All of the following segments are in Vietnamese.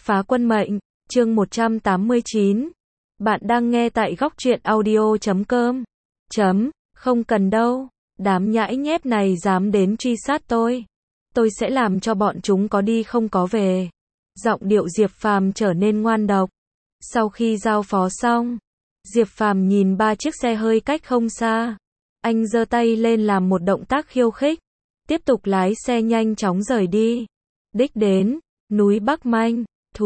Phá quân mệnh, chương 189. Bạn đang nghe tại góc truyện audio.com. Không cần đâu, đám nhãi nhép này dám đến truy sát tôi. Tôi sẽ làm cho bọn chúng có đi không có về. Giọng điệu Diệp Phàm trở nên ngoan độc. Sau khi giao phó xong, Diệp Phàm nhìn 3 chiếc xe hơi cách không xa. Anh giơ tay lên làm một động tác khiêu khích. Tiếp tục lái xe nhanh chóng rời đi. Đích đến, núi Bắc Manh.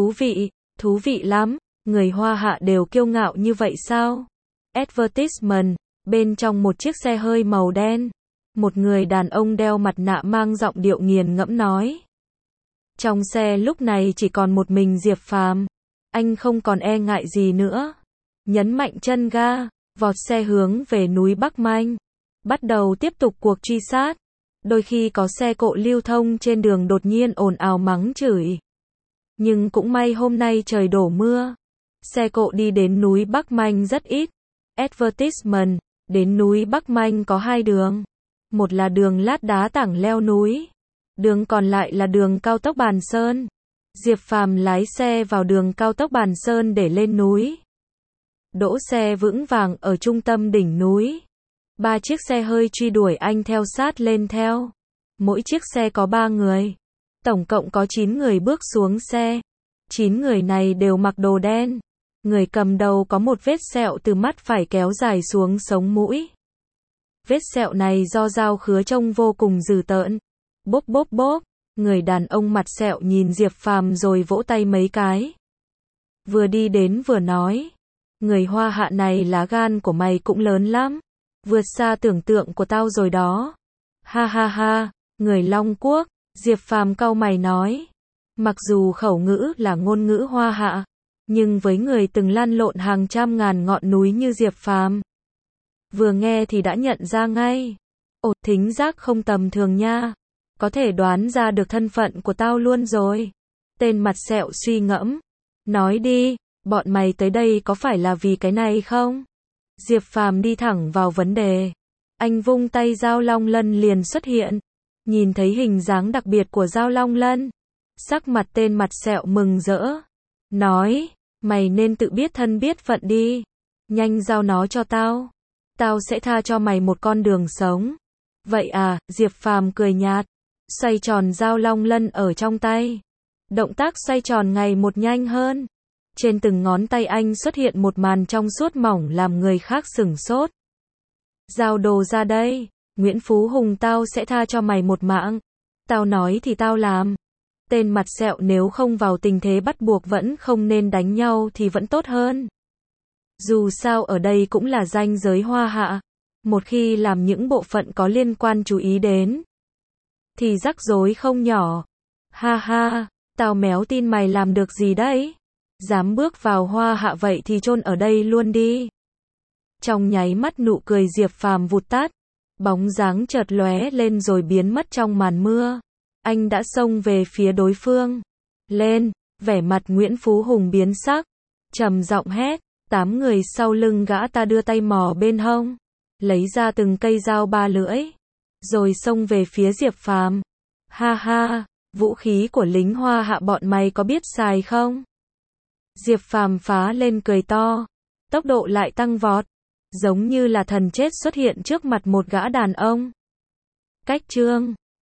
Thú vị lắm. Người Hoa Hạ đều kiêu ngạo như vậy sao? Advertisement. Bên trong một chiếc xe hơi màu đen, một người đàn ông đeo mặt nạ mang giọng điệu nghiền ngẫm nói. Trong xe lúc này chỉ còn một mình Diệp Phàm. Anh không còn e ngại gì nữa. Nhấn mạnh chân ga, vọt xe hướng về núi Bắc Manh. Bắt đầu tiếp tục cuộc truy sát. Đôi khi có xe cộ lưu thông trên đường đột nhiên ồn ào mắng chửi. Nhưng cũng may hôm nay trời đổ mưa. Xe cộ đi đến núi Bắc Manh rất ít. Advertisement. Đến núi Bắc Manh có 2 đường. Một là đường lát đá tảng leo núi. Đường còn lại là đường cao tốc Bàn Sơn. Diệp Phàm lái xe vào đường cao tốc Bàn Sơn để lên núi. Đỗ xe vững vàng ở trung tâm đỉnh núi. 3 chiếc xe hơi truy đuổi anh theo sát lên theo. Mỗi chiếc xe có 3 người. Tổng cộng có 9 người bước xuống xe. 9 người này đều mặc đồ đen. Người cầm đầu có một vết sẹo từ mắt phải kéo dài xuống sống mũi. Vết sẹo này do dao khứa trông vô cùng dữ tợn. Bốp. Người đàn ông mặt sẹo nhìn Diệp Phàm rồi vỗ tay mấy cái. Vừa đi đến vừa nói. Người Hoa Hạ này lá gan của mày cũng lớn lắm. Vượt xa tưởng tượng của tao rồi đó. Ha. Người Long Quốc. Diệp Phàm cau mày nói. Mặc dù khẩu ngữ là ngôn ngữ Hoa Hạ, nhưng với người từng lăn lộn hàng trăm ngàn ngọn núi như Diệp Phàm, vừa nghe thì đã nhận ra ngay. Ồ, thính giác không tầm thường nha. Có thể đoán ra được thân phận của tao luôn rồi. Tên mặt sẹo suy ngẫm. Nói đi, bọn mày tới đây có phải là vì cái này không? Diệp Phàm đi thẳng vào vấn đề. Anh vung tay dao long lân liền xuất hiện. Nhìn thấy hình dáng đặc biệt của dao long lân, sắc mặt tên mặt sẹo mừng rỡ. Nói, mày nên tự biết thân biết phận đi. Nhanh giao nó cho tao. Tao sẽ tha cho mày một con đường sống. Vậy à, Diệp Phàm cười nhạt. Xoay tròn dao long lân ở trong tay. Động tác xoay tròn ngày một nhanh hơn. Trên từng ngón tay anh xuất hiện một màn trong suốt mỏng làm người khác sửng sốt. Giao đồ ra đây. Nguyễn Phú Hùng, tao sẽ tha cho mày một mạng. Tao nói thì tao làm. Tên mặt sẹo nếu không vào tình thế bắt buộc vẫn không nên đánh nhau thì vẫn tốt hơn. Dù sao ở đây cũng là ranh giới Hoa Hạ. Một khi làm những bộ phận có liên quan chú ý đến, thì rắc rối không nhỏ. Ha, tao méo tin mày làm được gì đấy. Dám bước vào Hoa Hạ vậy thì chôn ở đây luôn đi. Trong nháy mắt nụ cười Diệp Phàm vụt tắt. Bóng dáng chợt lóe lên rồi biến mất trong màn mưa. Anh đã xông về phía đối phương. Lên, vẻ mặt Nguyễn Phú Hùng biến sắc. Trầm giọng hét, 8 người sau lưng gã ta đưa tay mò bên hông. Lấy ra từng cây dao 3 lưỡi. Rồi xông về phía Diệp Phàm. Ha, vũ khí của lính Hoa Hạ bọn mày có biết xài không? Diệp Phàm phá lên cười to. Tốc độ lại tăng vọt. Giống như là thần chết xuất hiện trước mặt một gã đàn ông. Cách chương